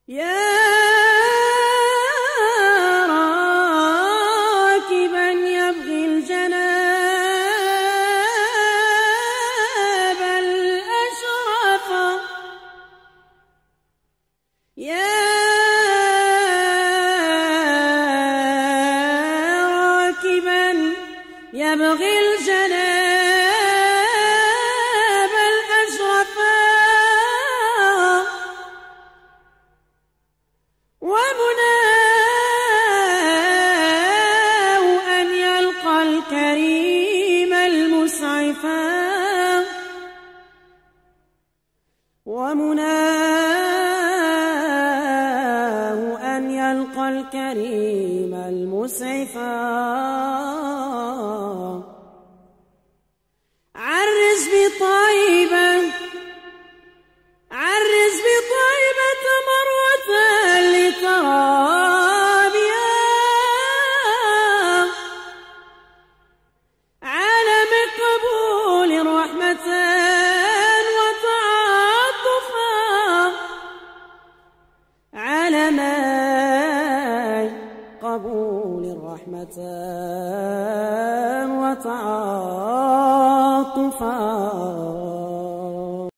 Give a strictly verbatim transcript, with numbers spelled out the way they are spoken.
يا راكبا يبغي الجناب الأشرف، يا راكبا يبغي الجناب الأشرف، ومناه أن يلقى الكريم المسعفا، ومناه أن يلقى الكريم المسعفا. عرس بطيبة عرس بطيبة مروة لترابيا، عالم قبول رحمة وتعاطفا، عالم قبول رحمة وتعاطفا.